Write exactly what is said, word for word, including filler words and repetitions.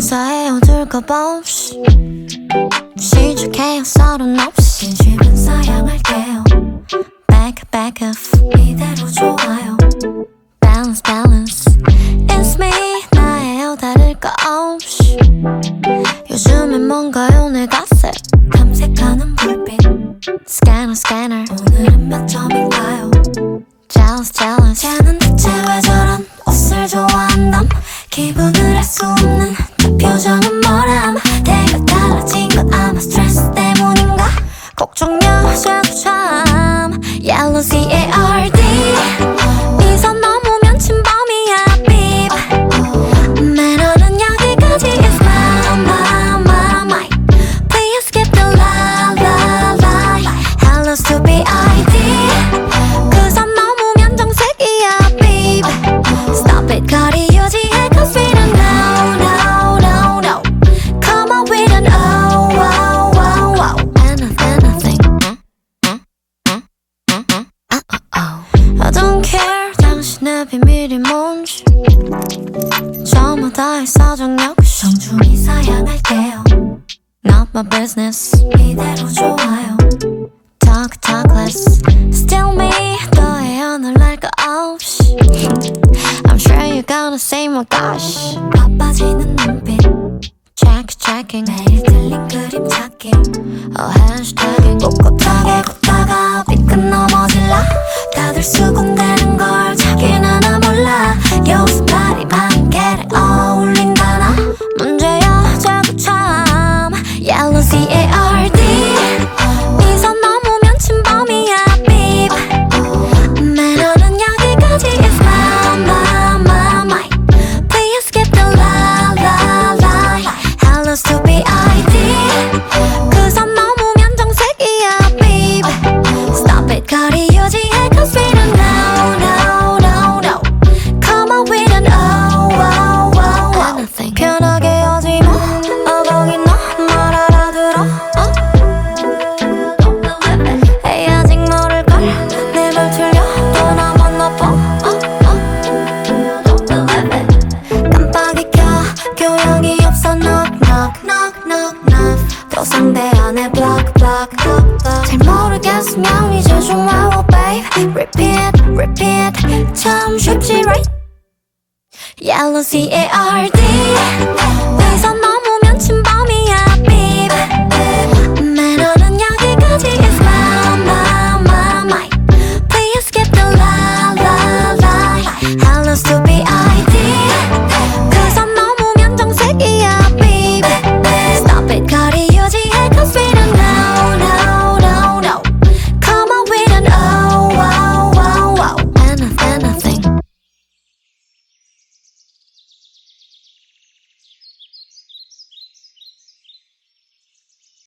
인사해 어둘까봐 시작해요 서른 없이 진심은 사양할게요 Back back off 이대로 좋아요 Balance balance It's me 나예요 다를 거 없이 요즘엔 뭔가요 내 갓색 탐색하는 불빛 Scanner scanner 오늘은 몇 점인가요 Jealous jealous 쟤는 대체 왜 저런 옷을 좋아한담 기분을 알 수 없는 그 표정은 뭐람 내가 달라진 건 아마 스트레스 때문인가 걱정 여자도 참 Yellow C A R D 이 선 넘으면 침범이야 beep 매너는 여기까지 is my my my my Please skip the la la la Hello stupid I D 그 선 넘으면 정색이야 beep Stop it 거리 유지해 cause we don't know no no no Come on we don't oh oh oh oh Anything anything I don't care 당신의 비밀이 뭔지 저마다의 사정 역시 정중히 사양할게요 Not my business 이대로 좋아요 Talk talk less Still me 더해요 놀랄 거 없이 I'm sure you're gonna say my gosh 바빠지는 눈빛 Check checking 매일 틀린 그림 찾기 Oh hashtagging 꿋꿋하게 걷다가 삐끗 넘어질라 다들 수군대는 걸 자기는 하나 몰라 여기서 파리만 get it 어울린다나 문제야 자꾸 참 Yellow C A R D 이 선 넘으면 침범이야 beep 매너는 여기까지 is my my my my Please skip the la la la Hello stupid I D 그 선 넘으면 정색이야 beep Stop it 거리 유지해 cause we don't know no no no Come on we don't oh oh oh oh Anything 편하게 하지 마 어 거기 너말 알아들어 어? 에이 아직 모를걸 내 말 틀려 또 나만 나빠 어? 어? 깜빡이 켜 교양이 없어 knock knock knock knock knock 또 상대 안에 block block 잘 모르겠으면 이제 좀 와워 babe Repeat repeat 참 쉽지 right Yellow C A R D 이 선 넘